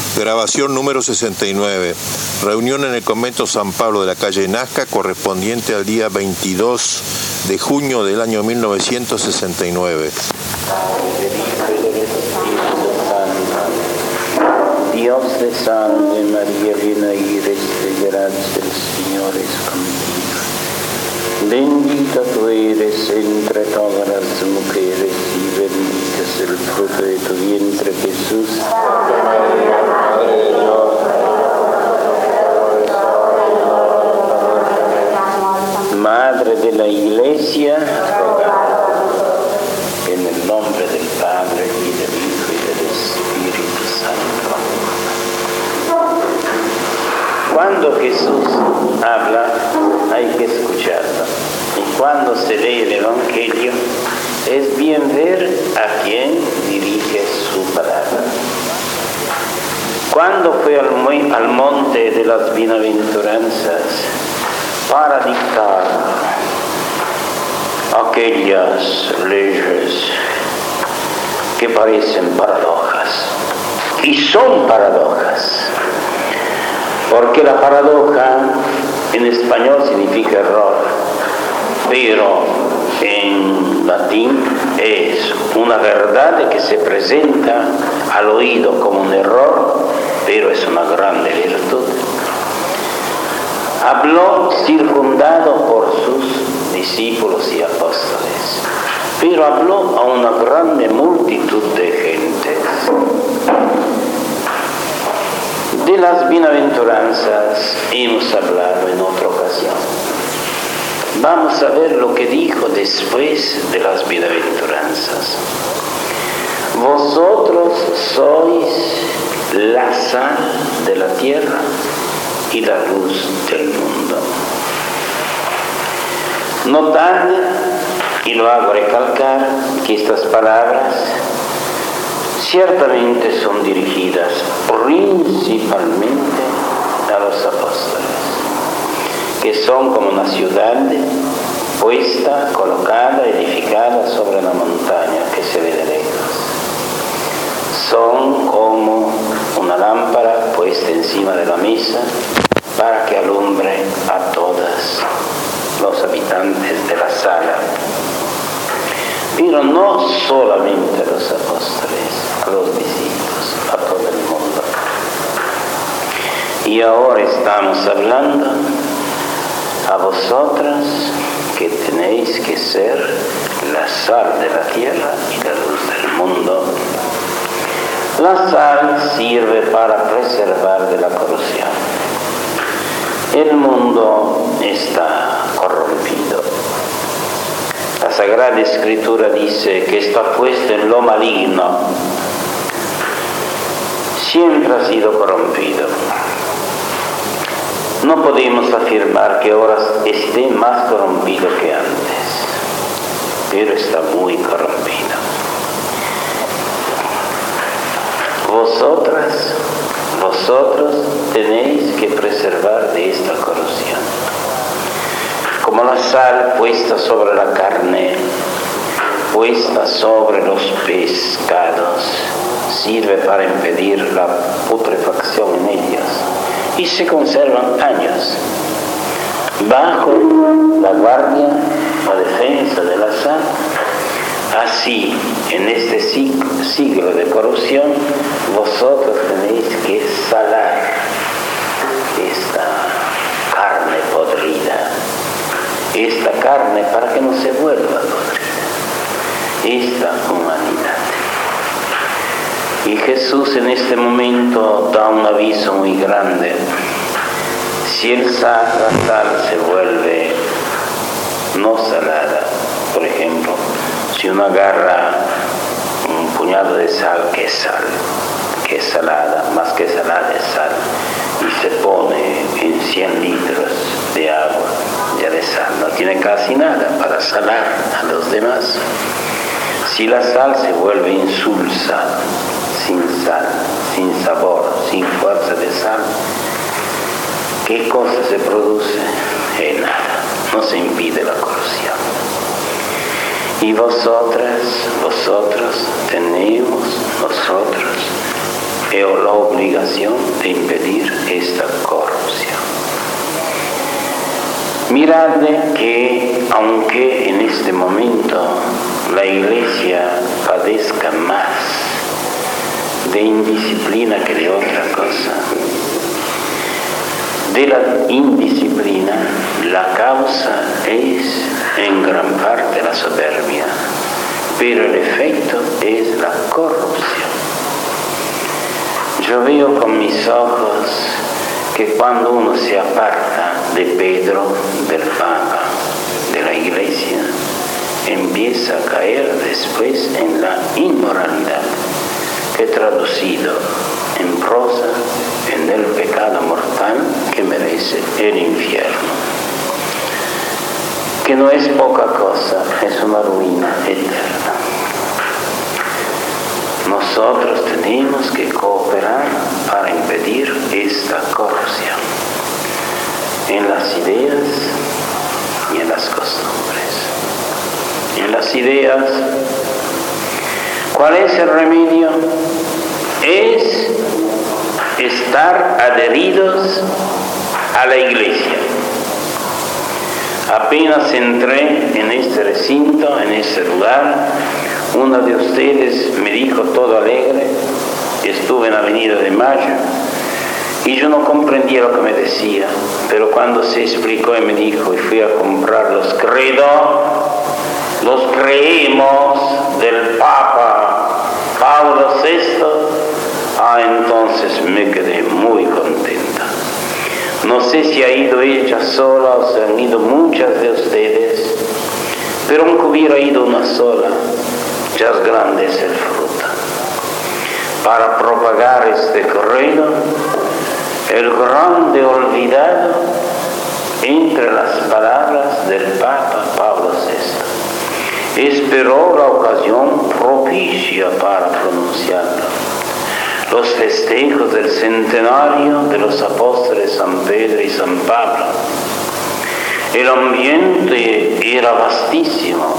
Grabación número 69. Reunión en el convento San Pablo de la calle Nazca, correspondiente al día 22 de junio del año 1969. Dios te salve María, llena eres de gracia, el Señor es contigo. Bendita tú eres entre todas las mujeres y bendito es el fruto de tu vientre, Jesús. Madre de la Iglesia, en el nombre del Padre y del Hijo y del Espíritu Santo. Cuando Jesús habla, hay que escucharlo. Y cuando se lee el Evangelio, es bien ver a quién dirige su palabra. Cuando fue al monte de las bienaventuranzas para dictar aquellas leyes que parecen paradojas, y son paradojas, porque la paradoja en español significa error, pero en latín es una verdad que se presenta al oído como un error, pero es una grande virtud. Habló circundado por sus discípulos y apóstoles, pero habló a una grande multitud de gentes. De las bienaventuranzas hemos hablado en otra ocasión. Vamos a ver lo que dijo después de las bienaventuranzas. Vosotros sois la sal de la tierra y la luz del mundo. Notad, y lo hago recalcar, que estas palabras ciertamente son dirigidas principalmente a los apóstoles, que son como una ciudad puesta, colocada, edificada sobre una montaña que se ve de lejos. Son como una lámpara puesta encima de la mesa para que alumbre a todos los habitantes de la sala. Pero no solamente a los apóstoles, a los discípulos, a todo el mundo. Y ahora estamos hablando a vosotras que tenéis que ser la sal de la tierra y la luz del mundo. La sal sirve para preservar de la corrupción. El mundo está corrompido. La Sagrada Escritura dice que está puesto en lo maligno. Siempre ha sido corrompido. No podemos afirmar que ahora esté más corrompido que antes, pero está muy corrompido. Vosotros tenéis que preservar de esta corrupción. Como la sal puesta sobre la carne, puesta sobre los pescados, sirve para impedir la putrefacción en ellos y se conservan años bajo la guardia, la defensa de la sal. Así, en este siglo de corrupción, vosotros tenéis que salar esta carne podrida, esta carne para que no se vuelva podrida, esta humanidad. Y Jesús en este momento da un aviso muy grande. Si la sal se vuelve no salada, por ejemplo, si uno agarra un puñado de sal, que es salada, más que salada es sal, y se pone en 100 litros de agua, ya de sal, no tiene casi nada para salar a los demás. Si la sal se vuelve insulsa, sin sal, sin sabor, sin fuerza de sal, ¿qué cosa se produce? Nada, no se impide la corrupción. Y nosotros tenemos la obligación de impedir esta corrupción. Mirad que aunque en este momento la Iglesia padezca más de indisciplina que de otra cosa, de la indisciplina la causa es en gran parte la soberbia, pero el efecto es la corrupción. Yo veo con mis ojos que cuando uno se aparta de Pedro, del Papa, de la Iglesia, empieza a caer después en la inmoralidad, que traducido en prosa, en el pecado mortal que merece el infierno, que no es poca cosa, es una ruina eterna. Nosotros tenemos que cooperar para impedir esta corrupción en las ideas y en las costumbres. En las ideas, ¿cuál es el remedio? Es estar adheridos a la Iglesia. Apenas entré en este recinto, en este lugar, uno de ustedes me dijo todo alegre, estuve en la Avenida de Mayo, y yo no comprendía lo que me decía, pero cuando se explicó y me dijo, y fui a comprar los credos, los creemos del Papa Pablo VI, entonces me quedé muy contenta. No sé si ha ido ella sola o se han ido muchas de ustedes, pero aunque hubiera ido una sola, ya es grande es el fruto. Para propagar este credo, el grande olvidado entre las palabras del Papa Pablo VI. Esperó la ocasión propicia para pronunciarlo. Los festejos del centenario de los apóstoles San Pedro y San Pablo. El ambiente era vastísimo,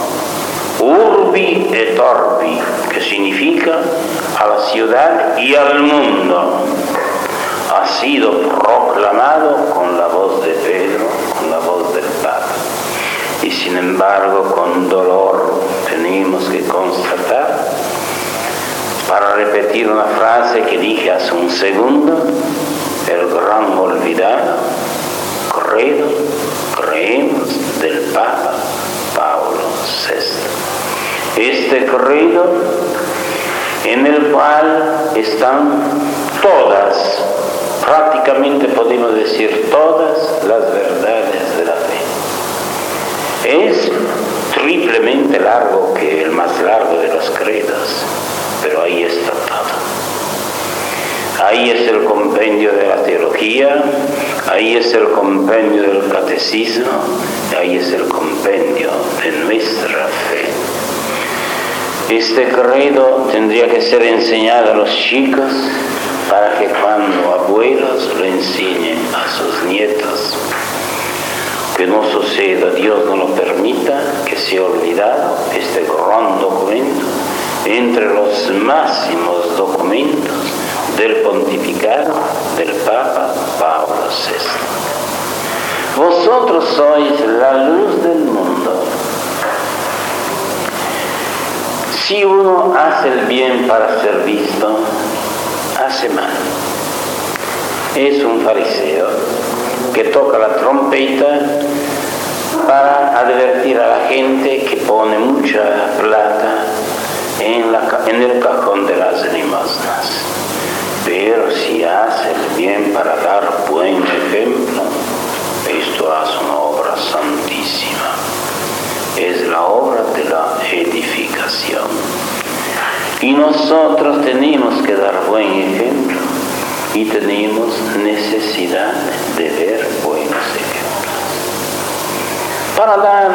urbi et orbi, que significa a la ciudad y al mundo. Ha sido proclamado con la voz de Pedro, con la voz del Papa. Y sin embargo, con dolor tenemos que constatar, para repetir una frase que dije hace un segundo, el gran olvidado, credo, creemos del Papa Pablo VI. Este credo en el cual están todas, prácticamente podemos decir todas las verdades de la fe. Es triplemente largo que el más largo de los credos, pero ahí está todo. Ahí es el compendio de la teología, ahí es el compendio del catecismo, ahí es el compendio de nuestra fe. Este credo tendría que ser enseñado a los chicos para que cuando abuelos lo enseñen a sus nietos. Que no suceda, Dios no lo permita, que sea olvidado este gran documento entre los máximos documentos del pontificado del Papa Pablo VI. Vosotros sois la luz del mundo. Si uno hace el bien para ser visto, hace mal. Es un fariseo que toca la trompeta para advertir a la gente que pone mucha plata en el cajón de las limosnas. Pero si hace el bien para dar buen ejemplo, esto hace una obra santísima. Es la obra de la edificación. Y nosotros tenemos que dar buen ejemplo y tenemos necesidad de ver buenos ejemplos. Para dar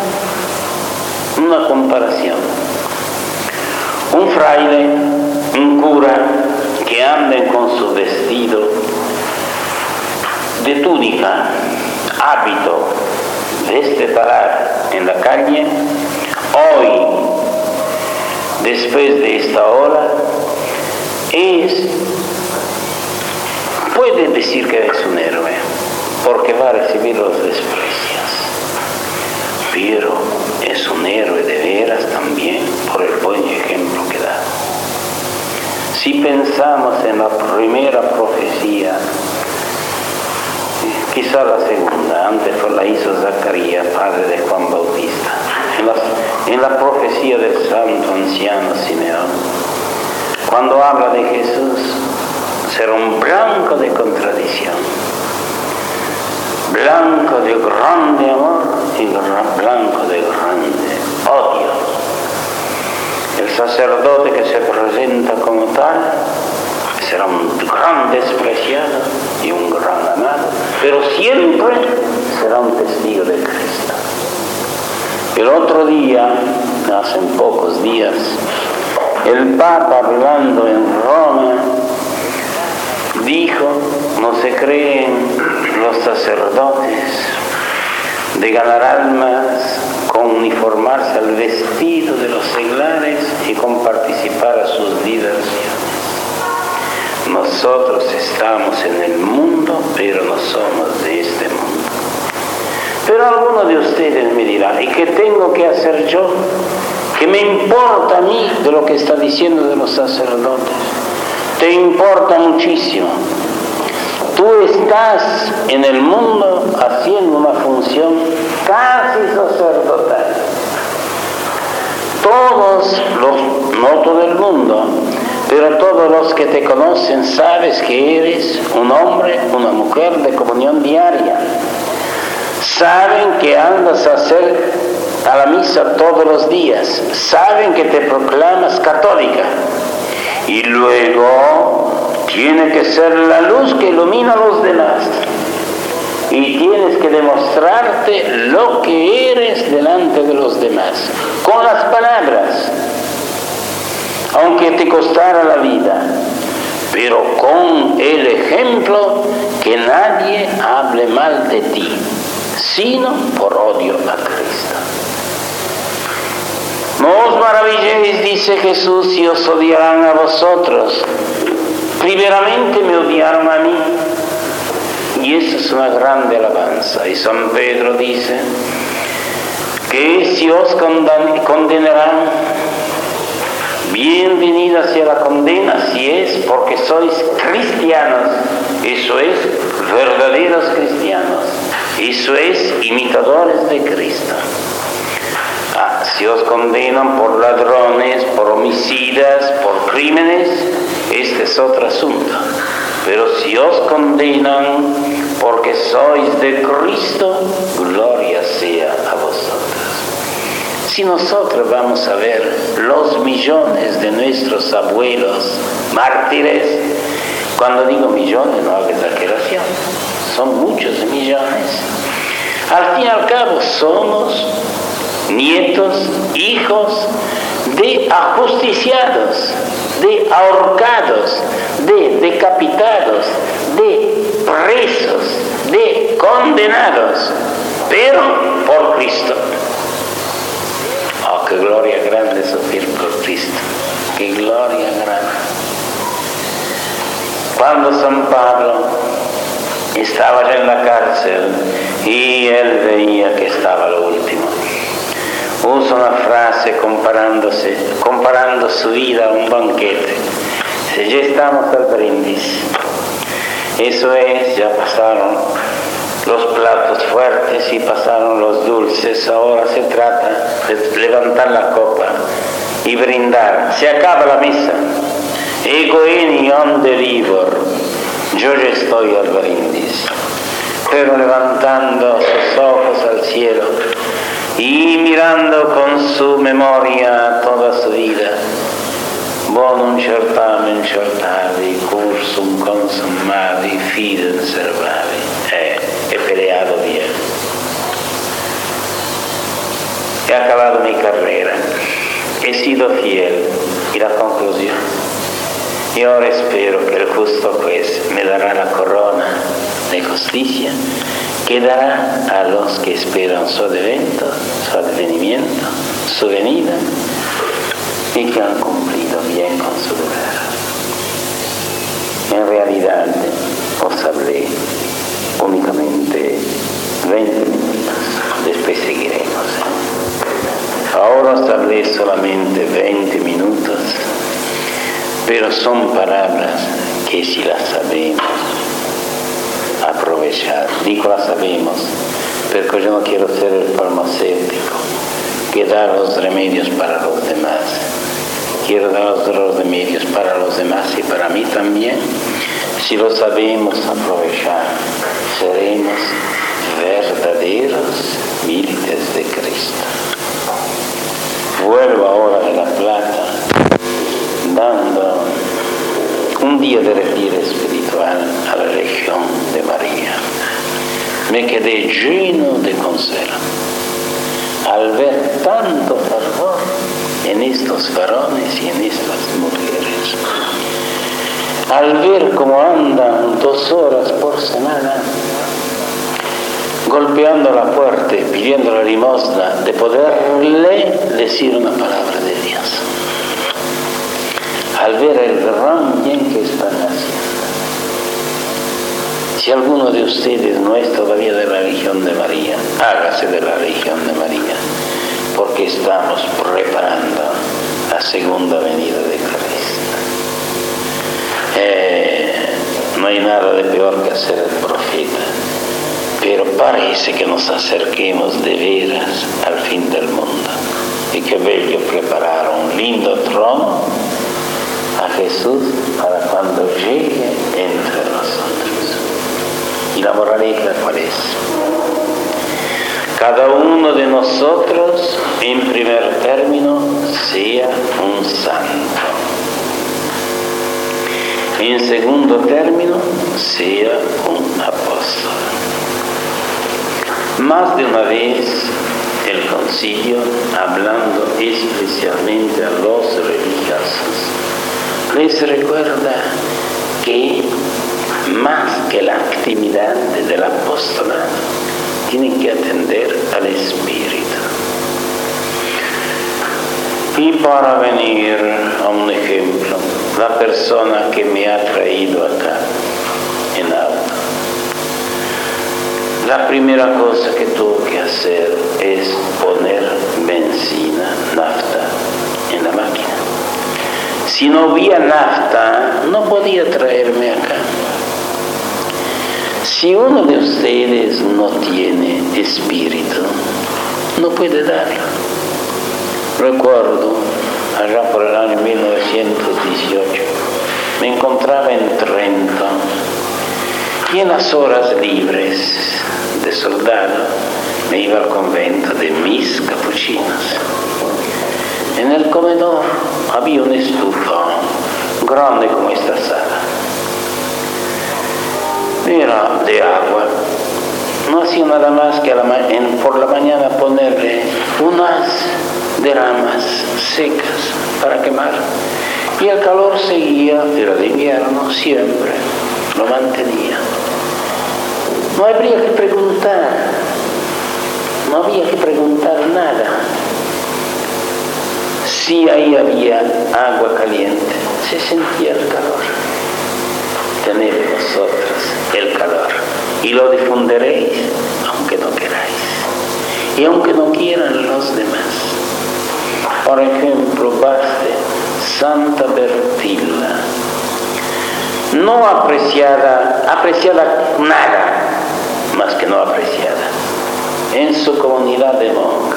una comparación, un fraile, un cura que anden con su vestido de túnica, hábito, despedalar en la calle, hoy, después de esta hora, es puede decir que es un héroe, porque va a recibir los desprecios, pero es un héroe de veras también por el buen ejemplo que da. Si pensamos en la primera profecía, quizá la segunda, antes la hizo Zacarías, padre de Juan Bautista, en la profecía del santo anciano Simeón, cuando habla de Jesús, será un blanco de contradicción, blanco de grande amor y blanco de grande odio. El sacerdote que se presenta como tal será un gran despreciado y un gran amado, pero siempre será un testigo de Cristo. El otro día, hace pocos días, el Papa, hablando en Roma, dijo: no se creen los sacerdotes de ganar almas con uniformarse al vestido de los seglares y con participar a sus diversiones. Nosotros estamos en el mundo, pero no somos de este mundo. Pero algunos de ustedes me dirán: ¿y qué tengo que hacer yo? ¿Qué me importa a mí de lo que está diciendo de los sacerdotes? Te importa muchísimo. Tú estás en el mundo haciendo una función casi sacerdotal. No todo el mundo, pero todos los que te conocen sabes que eres un hombre, una mujer de comunión diaria. Saben que andas a la misa todos los días. Saben que te proclamas católica. Y luego tiene que ser la luz que ilumina a los demás. Y tienes que demostrarte lo que eres delante de los demás, con las palabras, aunque te costara la vida, pero con el ejemplo, que nadie hable mal de ti, sino por odio a Cristo. No os maravilléis, dice Jesús, si os odiarán a vosotros. Primeramente me odiaron a mí. Y esa es una grande alabanza. Y San Pedro dice que si os condenarán, bienvenida sea la condena si es porque sois cristianos. Eso es, verdaderos cristianos. Eso es, imitadores de Cristo. Si os condenan por ladrones, por homicidas, por crímenes, este es otro asunto. Pero si os condenan porque sois de Cristo, gloria sea a vosotros. Si nosotros vamos a ver los millones de nuestros abuelos mártires, cuando digo millones no hago exageración, son muchos millones. Al fin y al cabo somos nietos, hijos de ajusticiados, de ahorcados, de decapitados, de presos, de condenados, pero por Cristo. Oh, qué gloria grande sufrir por Cristo, qué gloria grande. Cuando San Pablo estaba ya en la cárcel y él veía que estaba lo último, usa una frase comparando su vida a un banquete. Dice: ya estamos al brindis. Eso es, ya pasaron los platos fuertes y pasaron los dulces. Ahora se trata de levantar la copa y brindar. Se acaba la misa. Ego eni onde vivor. Yo ya estoy al brindis. Pero levantando sus ojos al cielo y mirando con su memoria toda su vida, bonum certamen certavi, cursum consummavi, fidem servavi. He peleado bien, he acabado mi carrera, he sido fiel. Y la conclusión: y ahora espero que el justo juez me dará la corona de justicia que dará a los que esperan su advento, su advenimiento, su venida, y que han cumplido bien con su deber. En realidad, os hablé únicamente 20 minutos, después seguiremos. Ahora os hablé solamente 20 minutos, pero son palabras que si las sabemos aprovechar, digo las sabemos, porque yo no quiero ser el farmacéutico que da los remedios para los demás. Quiero dar los remedios para los demás y para mí también. Si lo sabemos aprovechar, seremos verdaderos milites de Cristo. Vuelvo ahora de La Plata, dando un día de retiro espiritual a la Legión de María. Me quedé lleno de consuelo al ver tanto fervor en estos varones y en estas mujeres, al ver cómo andan 2 horas por semana golpeando la puerta, pidiendo la limosna, de poderle decir una palabra de Dios, al ver el gran bien que están haciendo. Si alguno de ustedes no es todavía de la Legión de María, hágase de la Legión de María, porque estamos preparando la segunda venida de Cristo. No hay nada de peor que hacer el profeta, pero parece que nos acerquemos de veras al fin del mundo. Y qué bello preparar un lindo trono a Jesús para cuando llegue entre nosotros. ¿Y la moraleja cuál es? Cada uno de nosotros, en primer término, sea un santo. En segundo término, sea un apóstol. Más de una vez el concilio, hablando especialmente a los religiosos, les recuerda que más que la actividad del apostolado, tienen que atender al Espíritu. Y para venir a un ejemplo, la persona que me ha traído acá en auto, la primera cosa que tuvo que hacer es poner benzina, nafta en la máquina. Si no había nafta, no podía traerme acá. Si uno de ustedes no tiene espíritu, no puede darlo. Recuerdo, allá por el año 1918, me encontraba en Trento y en las horas libres de soldado me iba al convento de mis capuchinos. En el comedor había una estufa grande como esta sala. Era de agua. No hacía nada más que por la mañana ponerle unas de ramas secas para quemar. Y el calor seguía, era de invierno, siempre lo mantenía. No habría que preguntar, no había que preguntar nada. Si ahí había agua caliente, se sentía el calor. Tened vosotros el calor y lo difundiréis aunque no queráis y aunque no quieran los demás. Por ejemplo, baste Santa Bertilla, no apreciada nada más que no apreciada, en su comunidad de monjas.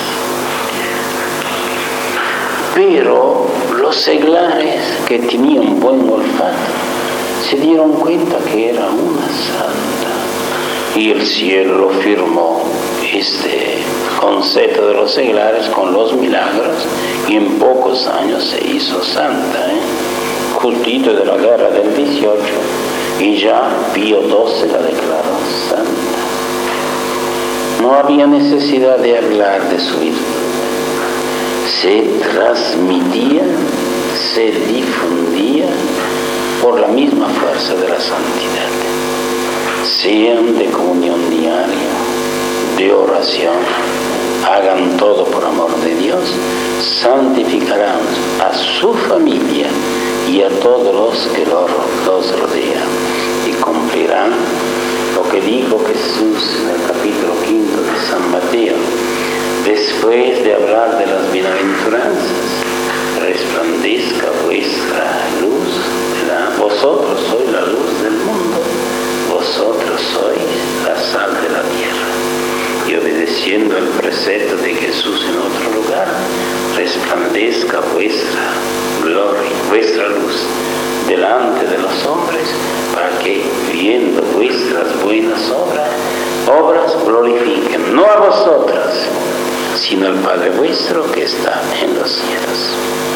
Pero los seglares que tenían buen olfato se dieron cuenta que era una santa. Y el cielo lo firmó, este concepto de los seglares, con los milagros, y en pocos años se hizo santa, justito de la guerra del 18, y ya Pío XII la declaró santa. No había necesidad de hablar de su virtud. Se transmitía, se difundía por la misma fuerza de la santidad. Sean de comunión diaria, de oración, hagan todo por amor de Dios, santificarán a su familia y a todos los que los rodean y cumplirán recordarán lo que dijo Jesús en el capítulo 5 de San Mateo, después de hablar de las bienaventuranzas: resplandezca vuestra luz, vosotros sois la luz del mundo, vosotros sois la sal de la tierra. Y obedeciendo el precepto de Jesús en otro lugar: resplandezca vuestra gloria, vuestra luz delante de los hombres, para que, viendo vuestras buenas obras glorifiquen, no a vosotras, sino al Padre vuestro que está en los cielos.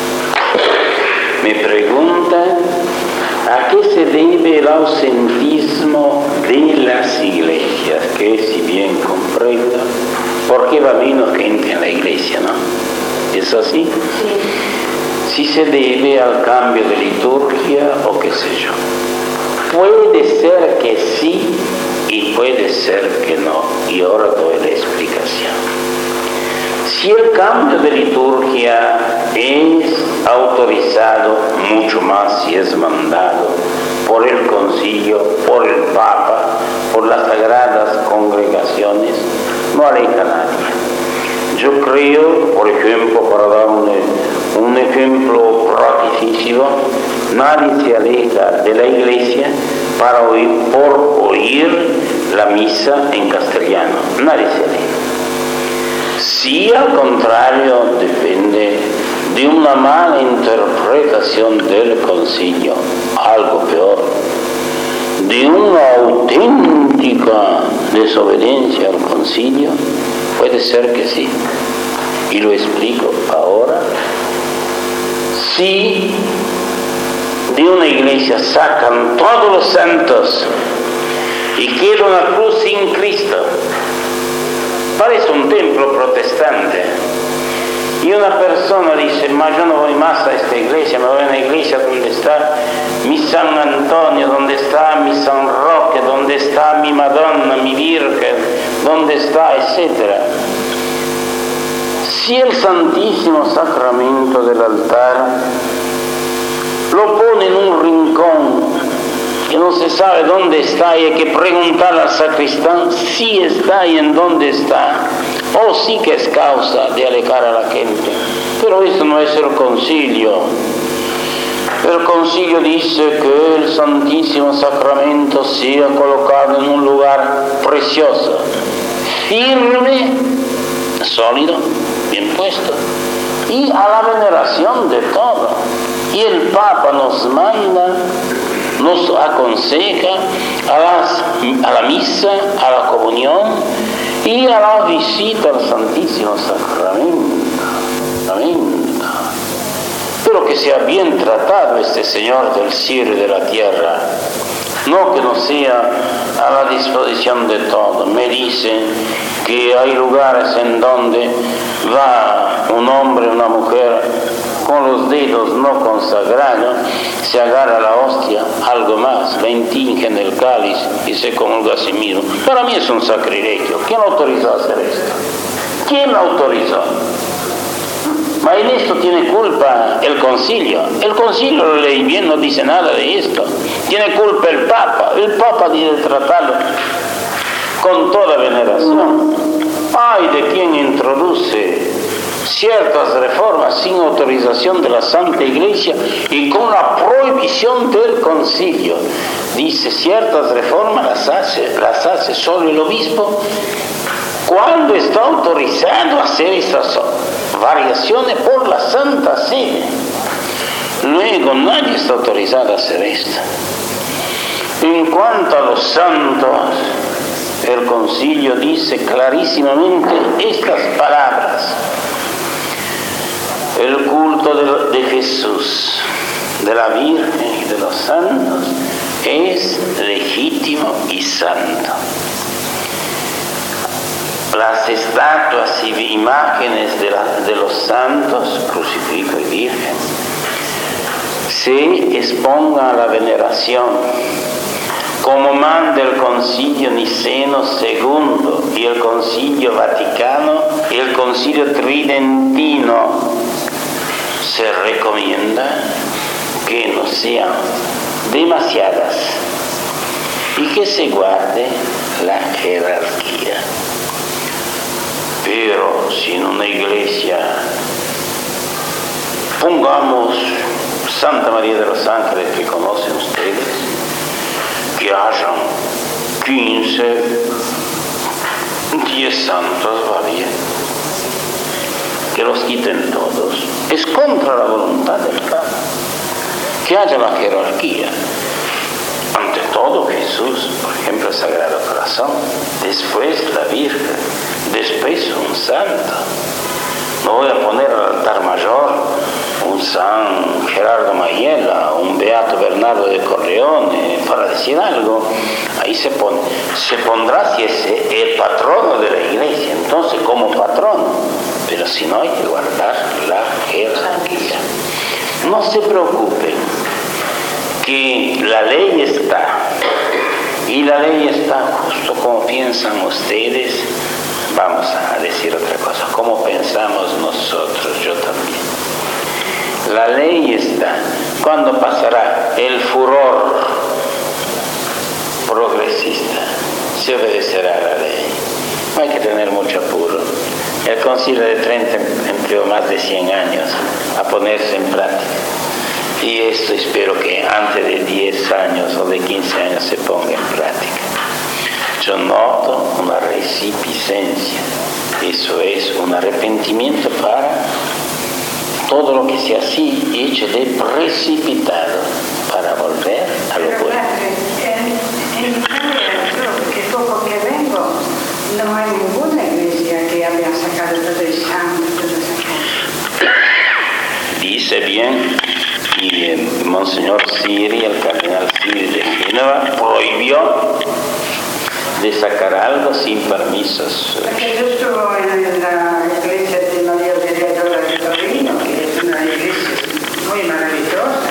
Me preguntan, ¿a qué se debe el ausentismo de las iglesias? Que, si bien comprendo, ¿por qué va menos gente en la iglesia, no? ¿Es así? Sí. Si se debe al cambio de liturgia o qué sé yo. Puede ser que sí y puede ser que no. Y ahora doy la explicación. Si el cambio de liturgia es autorizado, mucho más si es mandado por el concilio, por el Papa, por las sagradas congregaciones, no aleja a nadie. Yo creo, por ejemplo, para dar un ejemplo practicio, nadie se aleja de la iglesia por oír la misa en castellano. Nadie se aleja. Si al contrario depende de una mala interpretación del concilio, algo peor, de una auténtica desobediencia al concilio, puede ser que sí. Y lo explico ahora. Si de una iglesia sacan todos los santos y queda una cruz sin Cristo, parece un templo protestante, y una persona dice: ma yo no voy más a esta iglesia, me voy a una iglesia donde está mi San Antonio, donde está mi San Roque, donde está mi Madonna, mi Virgen, donde está, etcétera. Si el Santísimo Sacramento del altar lo pone en un rincón que no se sabe dónde está, y hay que preguntar al sacristán si está y en dónde está, o sí que es causa de alejar a la gente. Pero eso no es el concilio. El concilio dice que el Santísimo Sacramento sea colocado en un lugar precioso, firme, sólido, bien puesto, y a la veneración de todo. Y el Papa nos manda, nos aconseja a la misa, a la comunión y a la visita al Santísimo Sacramento. Amén. Pero que sea bien tratado este Señor del cielo y de la tierra, no que no sea a la disposición de todo. Me dicen que hay lugares en donde va un hombre, una mujer, con los dedos no consagrados, se agarra la hostia, algo más, la intinge en el cáliz y se comulga a sí mismo. Para mí es un sacrilegio. ¿Quién autorizó a hacer esto? ¿Quién autorizó? Ma en esto tiene culpa el concilio. El concilio, lo leí bien, no dice nada de esto. Tiene culpa el Papa. El Papa debe tratarlo con toda veneración. Ay de quien introduce ciertas reformas sin autorización de la Santa Iglesia y con la prohibición del concilio. Dice, ciertas reformas las hace solo el obispo cuando está autorizado a hacer esas variaciones por la Santa Sede. Luego nadie está autorizado a hacer esto. En cuanto a los santos, el concilio dice clarísimamente estas palabras: el culto de Jesús, de la Virgen y de los santos es legítimo y santo. Las estatuas y imágenes de los santos, crucifijo y virgen, se expongan a la veneración, como manda el Concilio Niceno II y el Concilio Vaticano y el Concilio Tridentino. Se recomienda que no sean demasiadas y que se guarde la jerarquía. Pero si en una iglesia pongamos Santa María de los Ángeles, que conocen ustedes, que hayan 15, 10 santos, va bien, que los quiten todos, es contra la voluntad del Padre, que haya la jerarquía. Ante todo Jesús, por ejemplo, el Sagrado Corazón, después la Virgen, después un santo. No voy a poner al altar mayor un San Gerardo Mayela, un Beato Bernardo de Corleone, para decir algo. Ahí se pondrá si es el patrono de la iglesia, entonces como patrono. Pero si no, hay que guardar la jerarquía. No se preocupen, que la ley está, y la ley está justo como piensan ustedes. Vamos a decir otra cosa, como pensamos nosotros, yo también. La ley está. ¿Cuándo pasará el furor progresista? Se obedecerá a la ley. No hay que tener mucho apuro. El Concilio de Trento empleó más de 100 años a ponerse en práctica. Y esto espero que antes de 10 años o de 15 años se ponga en práctica. Yo noto una resipiscencia, eso es un arrepentimiento para todo lo que sea así, hecho de precipitado, para volver a lo bueno. En Italia, que poco que vengo, no hay ninguna iglesia que haya sacado todo el santo, todas esas cosas. Dice bien, y Monseñor Siri, el cardenal Siri de Génova, prohibió de sacar algo sin permisos. Porque yo estuve en la iglesia de María Auxiliadora de Torino, que es una iglesia muy maravillosa.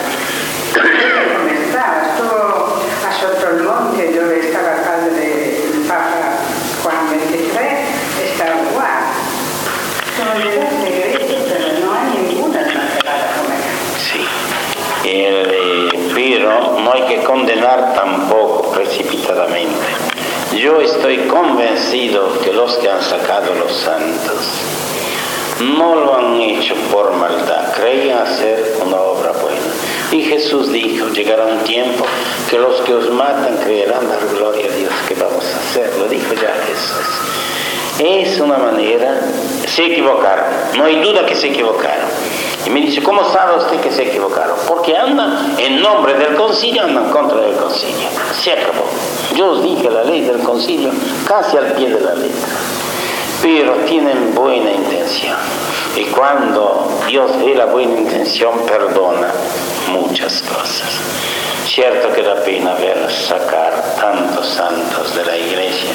Estuvo a Sottomonte, donde estaba el padre del Papa Juan XXIII, está igual. Son diversas iglesias, pero no hay ninguna cancelada como ella. Sí, pero no hay que condenar tampoco precipitadamente. Yo estoy convencido que los que han sacado los santos no lo han hecho por maldad, creían hacer una obra buena. Y Jesús dijo, llegará un tiempo que los que os matan creerán dar gloria a Dios. ¿Qué vamos a hacer? Lo dijo ya Jesús. Es una manera, se equivocaron, no hay duda que se equivocaron. Y me dice, ¿cómo sabe usted que se equivocaron? Porque andan en nombre del concilio, andan contra el concilio. Se acabó. Yo os dije la ley del concilio casi al pie de la letra. Pero tienen buena intención. Y cuando Dios ve la buena intención, perdona muchas cosas. Cierto que da pena ver sacar tantos santos de la iglesia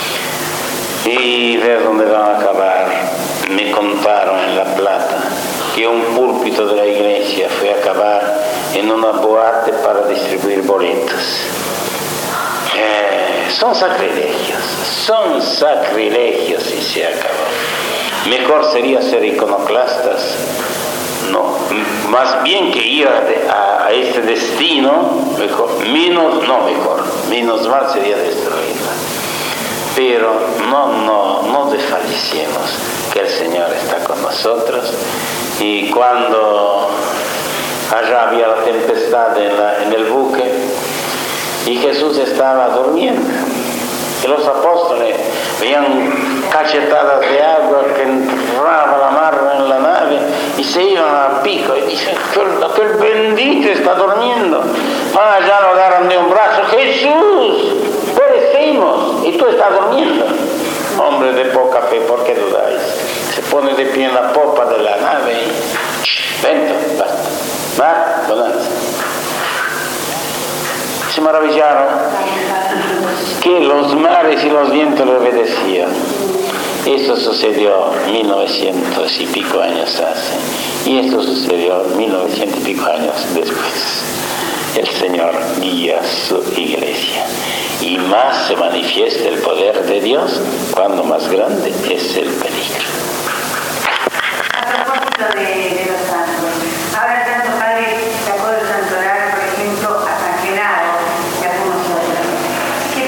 y ver dónde van a acabar. Me contaron en La Plata que un púlpito de la iglesia fue a acabar en una boate para distribuir boletos. Son sacrilegios y se acabó. Mejor sería ser iconoclastas, no, más bien que ir a este destino, menos mal sería destruirla. Pero no desfallecemos que el Señor está con nosotros. Y cuando allá había la tempestad en el buque y Jesús estaba durmiendo, y los apóstoles veían cachetadas de agua que entraba la mar en la nave y se iban a pico y dicen, aquel bendito está durmiendo. Allá lo agarran de un brazo, Jesús, perecimos y tú estás durmiendo. Hombre de poca fe, ¿por qué dudáis? Se pone de pie en la popa de la nave y vento, basta, bonanza. Se maravillaron que los mares y los vientos le obedecían. Eso sucedió 1900 y pico años hace, y esto sucedió 1900 y pico años después. El Señor guía su iglesia, y más se manifiesta el poder de Dios cuando más grande es el peligro. A propósito de los santos, ahora el Santo Padre sacó del santoral, por ejemplo, a San Genaro y algunos otros. ¿Qué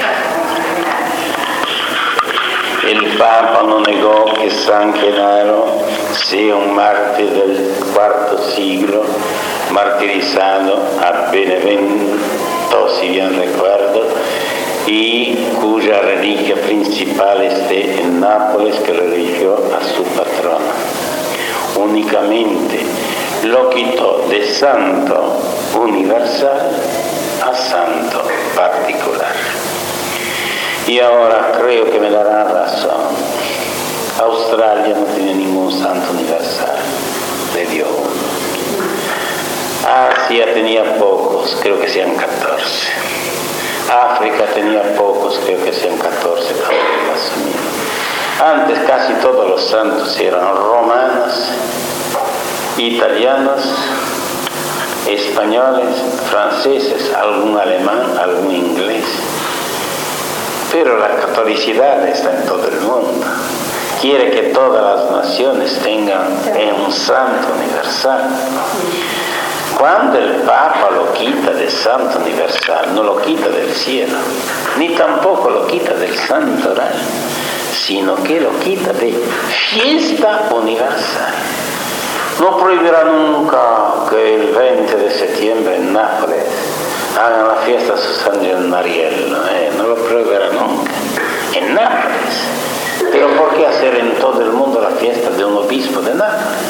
Papa no negó que San Genaro sea un mártir del IV siglo, martirizado a Benevento, si bien recuerdo, y cuya reliquia principal esté en Nápoles, que lo eligió a su patrona. Únicamente lo quitó de santo universal a santo particular. Y ahora creo que me dará razón. Australia no tiene ningún santo universal, le dio uno. Asia tenía pocos, creo que sean 14. África tenía pocos, creo que sean 14 también más o menos. Antes casi todos los santos eran romanos, italianos, españoles, franceses, algún alemán, algún inglés. Pero la catolicidad está en todo el mundo. Quiere que todas las naciones tengan un santo universal. Cuando el Papa lo quita de santo universal, no lo quita del cielo, ni tampoco lo quita del santo oral, sino que lo quita de fiesta universal. No prohibirá nunca que el 20 de septiembre en Nápoles hagan la fiesta de San Mariello, no lo prohibirá nunca, en Nápoles. Pero ¿por qué hacer en todo el mundo la fiesta de un obispo de Nápoles?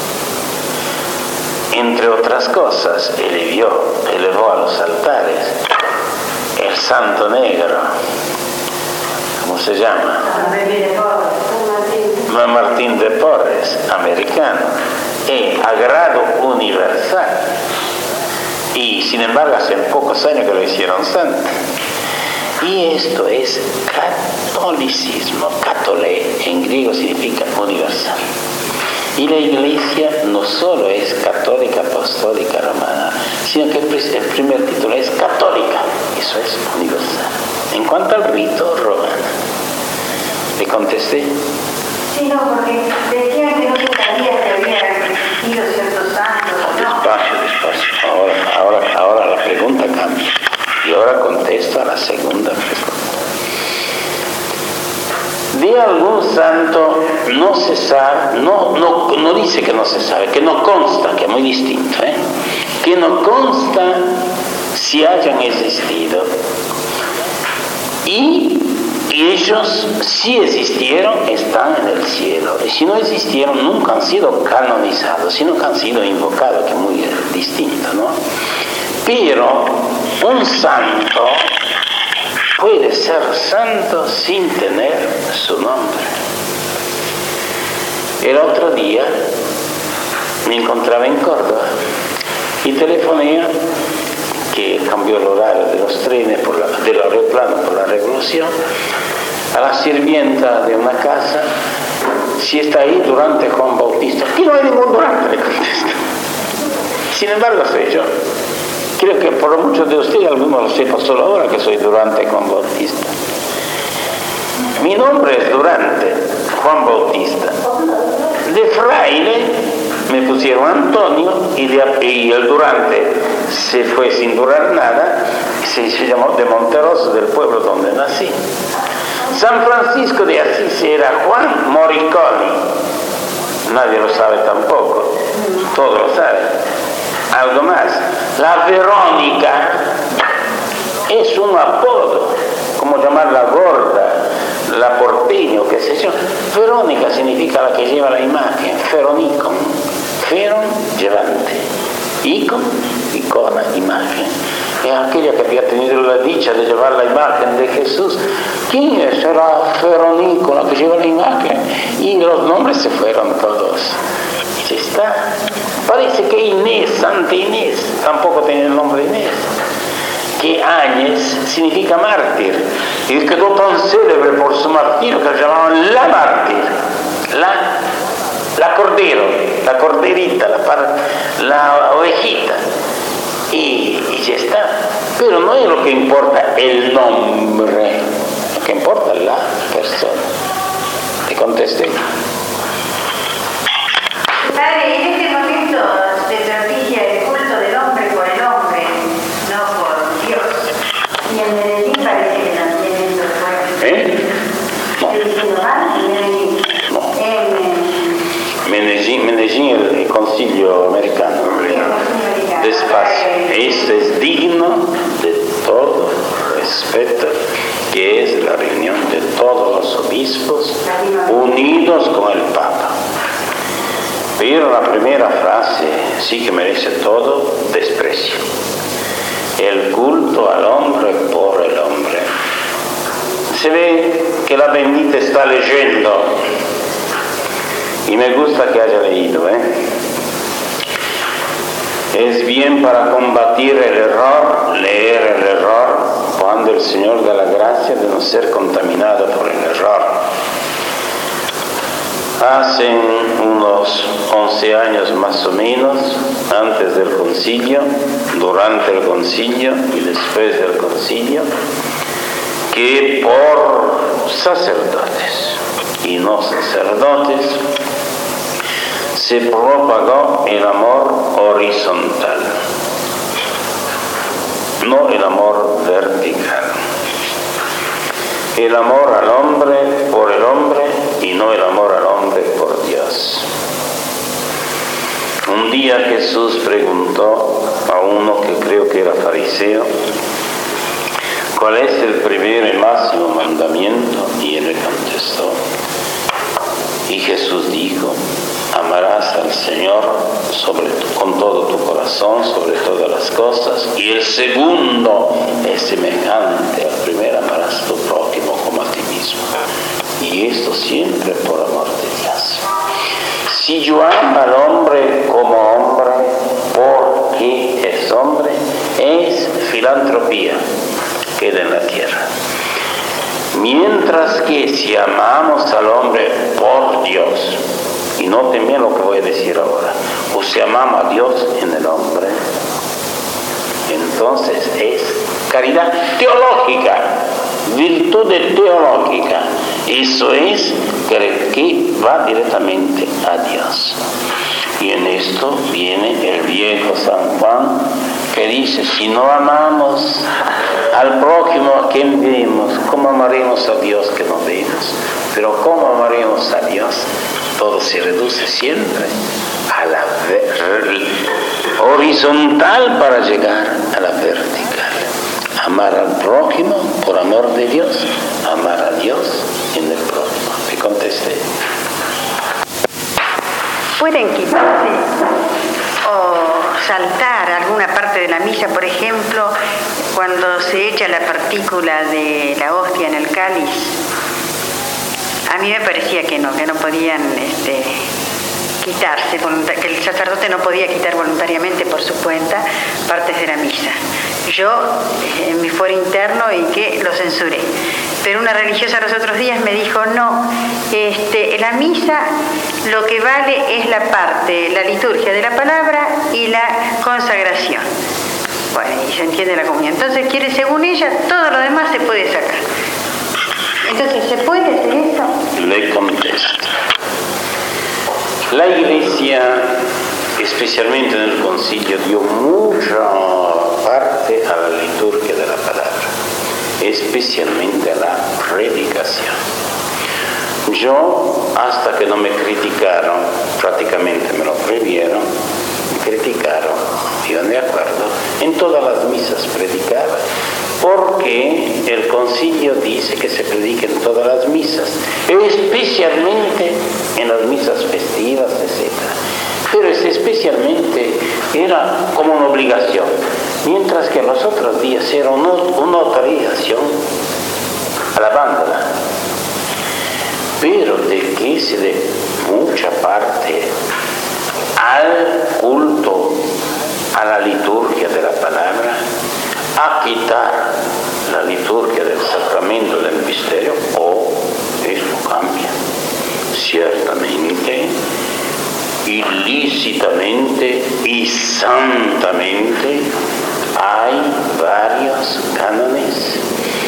Entre otras cosas, elevó a los altares el Santo Negro, ¿cómo se llama? Martín de Porres, americano, a grado universal. Y sin embargo, hace pocos años que lo hicieron santo. Y esto es catolicismo. Catolé en griego significa universal. Y la Iglesia no solo es católica, apostólica, romana, sino que el primer título es católica. Eso es universal. En cuanto al rito romano, ¿le contesté? Sí, no, porque decían que no se sabía que había ido ciertos santos. Despacio. Ahora la pregunta cambia. Y ahora contesto a la segunda pregunta. De algún santo no se sabe, no dice que no se sabe, que no consta, que es muy distinto, que no consta si hayan existido. Y ellos, si existieron, están en el cielo. Y si no existieron, nunca han sido canonizados, sino que han sido invocados, que es muy distinto, ¿no? Pero un santo puede ser santo sin tener su nombre. El otro día me encontraba en Córdoba y telefoné, que cambió el horario de los trenes del aeroplano por la revolución, a la sirvienta de una casa, si está ahí Durante Juan Bautista. Aquí no hay ningún Durante, le contesto. Sin embargo, soy yo. Creo que por muchos de ustedes, algunos lo sepan solo ahora que soy Durante Juan Bautista. Mi nombre es Durante Juan Bautista. De fraile me pusieron Antonio y el Durante se fue sin durar nada, se llamó de Monteroso, del pueblo donde nací. San Francisco de Asís era Juan Moriconi. Nadie lo sabe tampoco, todos lo saben. Algo más, la Verónica es un apodo, como llamar la gorda, la porteño, qué sé yo. Verónica significa la que lleva la imagen, feronicon, feron, llevante, icon, icona, imagen. Es aquella que había tenido la dicha de llevar la imagen de Jesús. ¿Quién será Feronicon, la que lleva la imagen? Y los nombres se fueron todos. Ya está. Parece que Inés, Santa Inés, tampoco tiene el nombre Inés. Que Áñez significa mártir. Y quedó tan célebre por su martirio que la llamaban la mártir. La cordero, la corderita, la ovejita. Y ya está. Pero no es lo que importa el nombre, lo que importa es la persona. Te contesté. Padre, en este momento se practica el culto del hombre por el hombre, no por Dios. Y en Medellín parece que no tienen estos pueblos. No. ¿Estoy diciendo mal? Medellín, el concilio americano. Despacio. Esto es digno de todo respeto, que es la reunión de todos los obispos unidos con el Papa. Pero la primera frase sí que merece todo desprecio. El culto al hombre por el hombre. Se ve que la bendita está leyendo, y me gusta que haya leído, Es bien para combatir el error, leer el error, cuando el Señor da la gracia de no ser contaminado por el error. Hace unos 11 años más o menos, antes del concilio, durante el concilio y después del concilio, que por sacerdotes y no sacerdotes se propagó el amor horizontal, no el amor vertical. El amor al hombre por el hombre y no el amor al hombre por Dios. Un día Jesús preguntó a uno que creo que era fariseo, ¿cuál es el primer y máximo mandamiento? Y él le contestó. Y Jesús dijo, amarás al Señor con todo tu corazón, sobre todas las cosas. Y el segundo es semejante al primero, amarás a tu prójimo como a ti mismo. Y esto siempre por amor de Dios. Si yo amo al hombre como hombre, porque es hombre, es filantropía, queda en la tierra. Mientras que si amamos al hombre por Dios, y noten bien lo que voy a decir ahora, o si amamos a Dios en el hombre, entonces es caridad teológica, virtud teológica. Eso es que va directamente a Dios. Y en esto viene el viejo San Juan, que dice, si no amamos al prójimo a quien vemos, ¿cómo amaremos a Dios que no vemos? Pero ¿cómo amaremos a Dios? Todo se reduce siempre a la horizontal para llegar a la vertical. Amar al prójimo por amor de Dios, amar a Dios en el prójimo. Me contesté. Pueden quitarse o saltar alguna parte de la misa, por ejemplo, cuando se echa la partícula de la hostia en el cáliz. A mí me parecía que no podían quitarse, que el sacerdote no podía quitar voluntariamente por su cuenta partes de la misa. Yo, en mi fuero interno, y que lo censuré. Pero una religiosa los otros días me dijo, no, la misa lo que vale es la parte, la liturgia de la palabra y la consagración. Bueno, y se entiende la comunión. Entonces quiere, según ella, todo lo demás se puede sacar. Entonces, ¿se puede hacer eso? Le contesto. La Iglesia, especialmente en el concilio, dio mucha parte a la liturgia de la palabra, especialmente a la predicación. Yo, hasta que no me criticaron, prácticamente me lo prohibieron, me criticaron, yo de acuerdo, en todas las misas predicaba, porque el concilio dice que se predica en todas las misas, especialmente en las misas festivas, etc. Pero especialmente era como una obligación, mientras que los otros días era una autorización, alabándola. Pero de que se dé mucha parte al culto, a la liturgia de la palabra, a quitar la liturgia del sacramento del misterio, o esto cambia. Ciertamente, ilícitamente y santamente hay varios cánones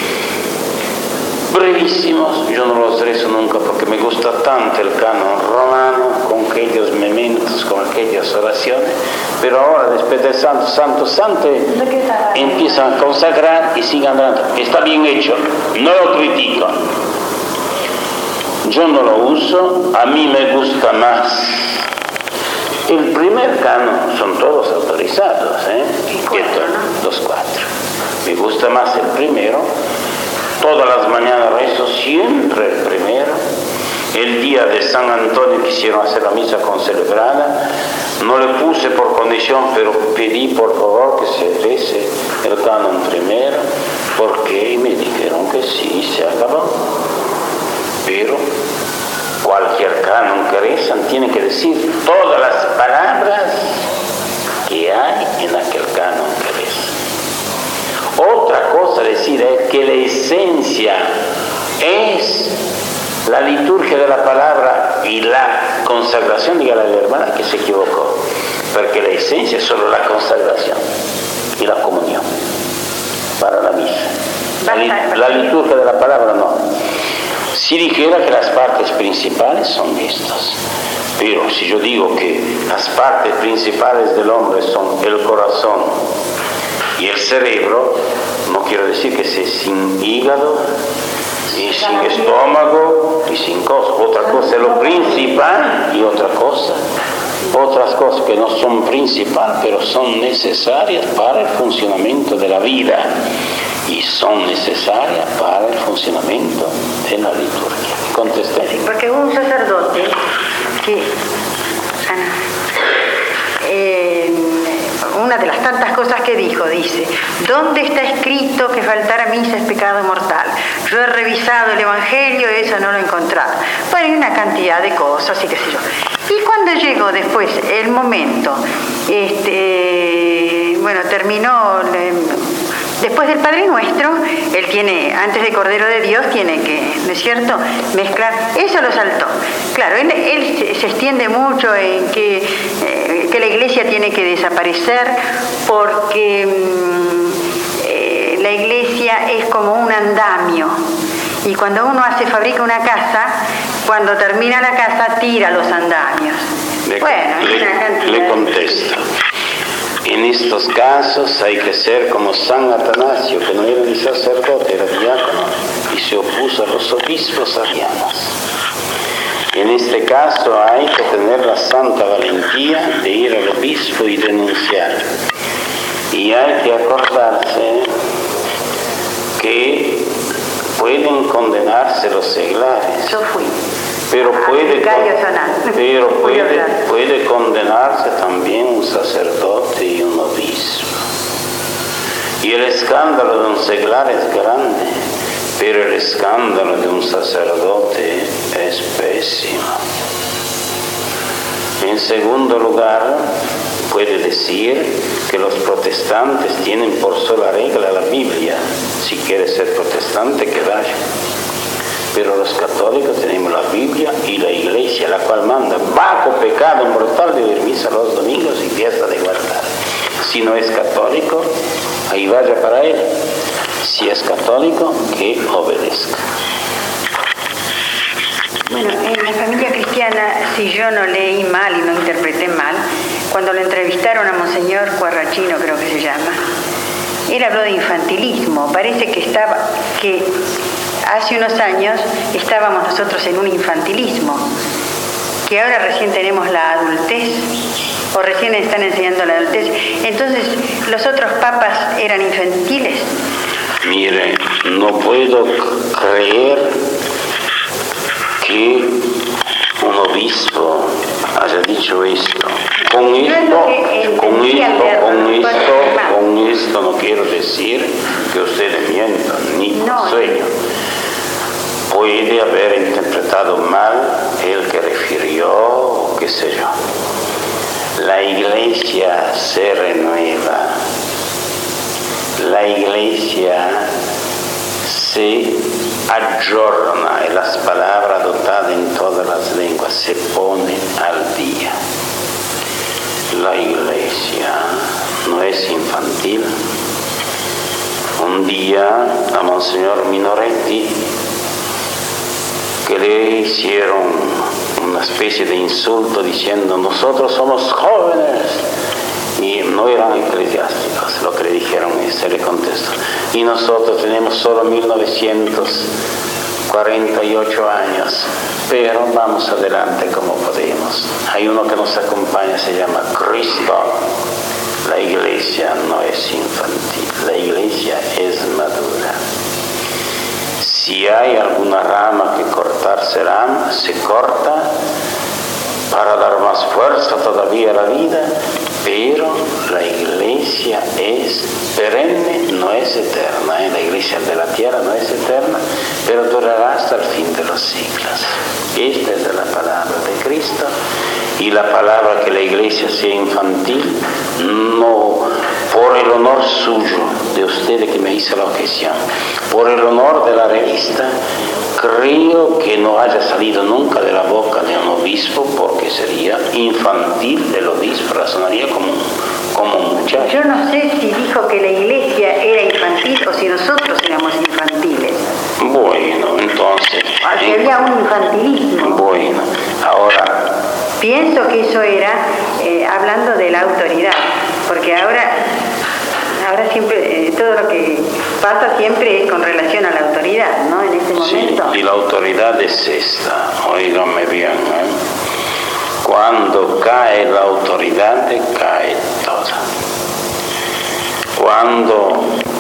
brevísimos. Yo no los rezo nunca porque me gusta tanto el canon romano, con aquellos mementos, con aquellas oraciones, pero ahora después del santo, empiezan a consagrar y siguen andando. Está bien hecho, no lo critico. Yo no lo uso, a mí me gusta más El primer canon son todos autorizados, los 4. Me gusta más el primero. Todas las mañanas rezo siempre el primero. El día de San Antonio quisieron hacer la misa concelebrada. No le puse por condición, pero pedí por favor que se rece el canon primero, porque me dijeron que sí, se acabó. Pero cualquier canon que rezan tiene que decir todas las palabras que hay en aquel canon que rezan. Otra cosa decir es que la esencia es la liturgia de la palabra y la consagración. Dígale a la hermana que se equivocó, porque la esencia es solo la consagración y la comunión para la misa. La liturgia de la palabra no. Si dijera que las partes principales son estas, pero si yo digo que las partes principales del hombre son el corazón y el cerebro, no quiero decir que sea sin hígado y sin estómago y sin cosas. Otra cosa es lo principal y otras cosas que no son principal, pero son necesarias para el funcionamiento de la vida y son necesarias para el funcionamiento de la liturgia. Contesté. Sí, porque hubo un sacerdote que una de las tantas cosas que dijo, dice: ¿dónde está escrito que faltar a misa es pecado mortal? Yo he revisado el Evangelio y eso no lo he encontrado. Bueno, hay una cantidad de cosas y qué sé yo. Y cuando llegó después el momento, terminó, después del Padre Nuestro, él tiene, antes de Cordero de Dios, tiene que, ¿no es cierto?, mezclar. Eso lo saltó. Claro, él se extiende mucho en que la Iglesia tiene que desaparecer porque la Iglesia es como un andamio. Y cuando uno fabrica una casa, cuando termina la casa, tira los andamios. Le contesto. En estos casos hay que ser como San Atanasio, que no era ni sacerdote, era diácono, y se opuso a los obispos arianos. En este caso hay que tener la santa valentía de ir al obispo y denunciar. Y hay que acordarse que pueden condenarse los seglares. Yo fui. Pero puede condenarse también un sacerdote y un obispo. Y el escándalo de un seglar es grande, pero el escándalo de un sacerdote es pésimo. En segundo lugar, puede decir que los protestantes tienen por sola regla la Biblia. Si quiere ser protestante, que vaya. Pero los católicos tenemos la Biblia y la Iglesia, la cual manda bajo pecado mortal de ir misa los domingos y fiesta de guardar. Si no es católico, ahí vaya para él. Si es católico, que obedezca. Bueno, en la familia cristiana, si yo no leí mal y no interpreté mal, cuando lo entrevistaron a Monseñor Cuarrachino, creo que se llama, él habló de infantilismo. Parece que hace unos años estábamos nosotros en un infantilismo, que ahora recién tenemos la adultez, o recién están enseñando la adultez. Entonces, ¿los otros papas eran infantiles? Mire, no puedo creer que un obispo haya dicho esto. Con esto no quiero decir que ustedes mientan, ni por sueño. Puede haber interpretado mal el que refirió, qué sé yo. La Iglesia se renueva. La Iglesia se aggiorna, y las palabras dotadas en todas las lenguas se ponen al día. La Iglesia no es infantil. Un día a Monseñor Minoretti, que le hicieron una especie de insulto diciendo: nosotros somos jóvenes, y no eran eclesiásticos, lo que le dijeron, y se le contestó: y nosotros tenemos solo 1900 48 años, pero vamos adelante como podemos. Hay uno que nos acompaña, se llama Cristo. La iglesia no es infantil, la iglesia es madura. Si hay alguna rama que cortar, se corta para dar más fuerza todavía a la vida, pero la iglesia es perenne, no es eterna. La iglesia de la tierra no es eterna, pero durará hasta el fin de los siglos. Esta es la palabra de Cristo, y la palabra que la iglesia sea infantil, no por el honor suyo, de usted que me hizo la objeción, por el honor de la revista, creo que no haya salido nunca de la boca de un obispo, porque sería infantil el obispo, razonaría como un muchacho. Yo no sé si dijo que la iglesia era infantil o si nosotros éramos infantiles. Bueno, entonces... Si había un infantilismo. Bueno, ahora... Pienso que eso era hablando de la autoridad, porque ahora siempre, todo lo que pasa siempre es con relación a la autoridad, ¿no? En este momento. Sí, y la autoridad es esta, oíganme bien, ¿eh? Cuando cae la autoridad, cae todo. Cuando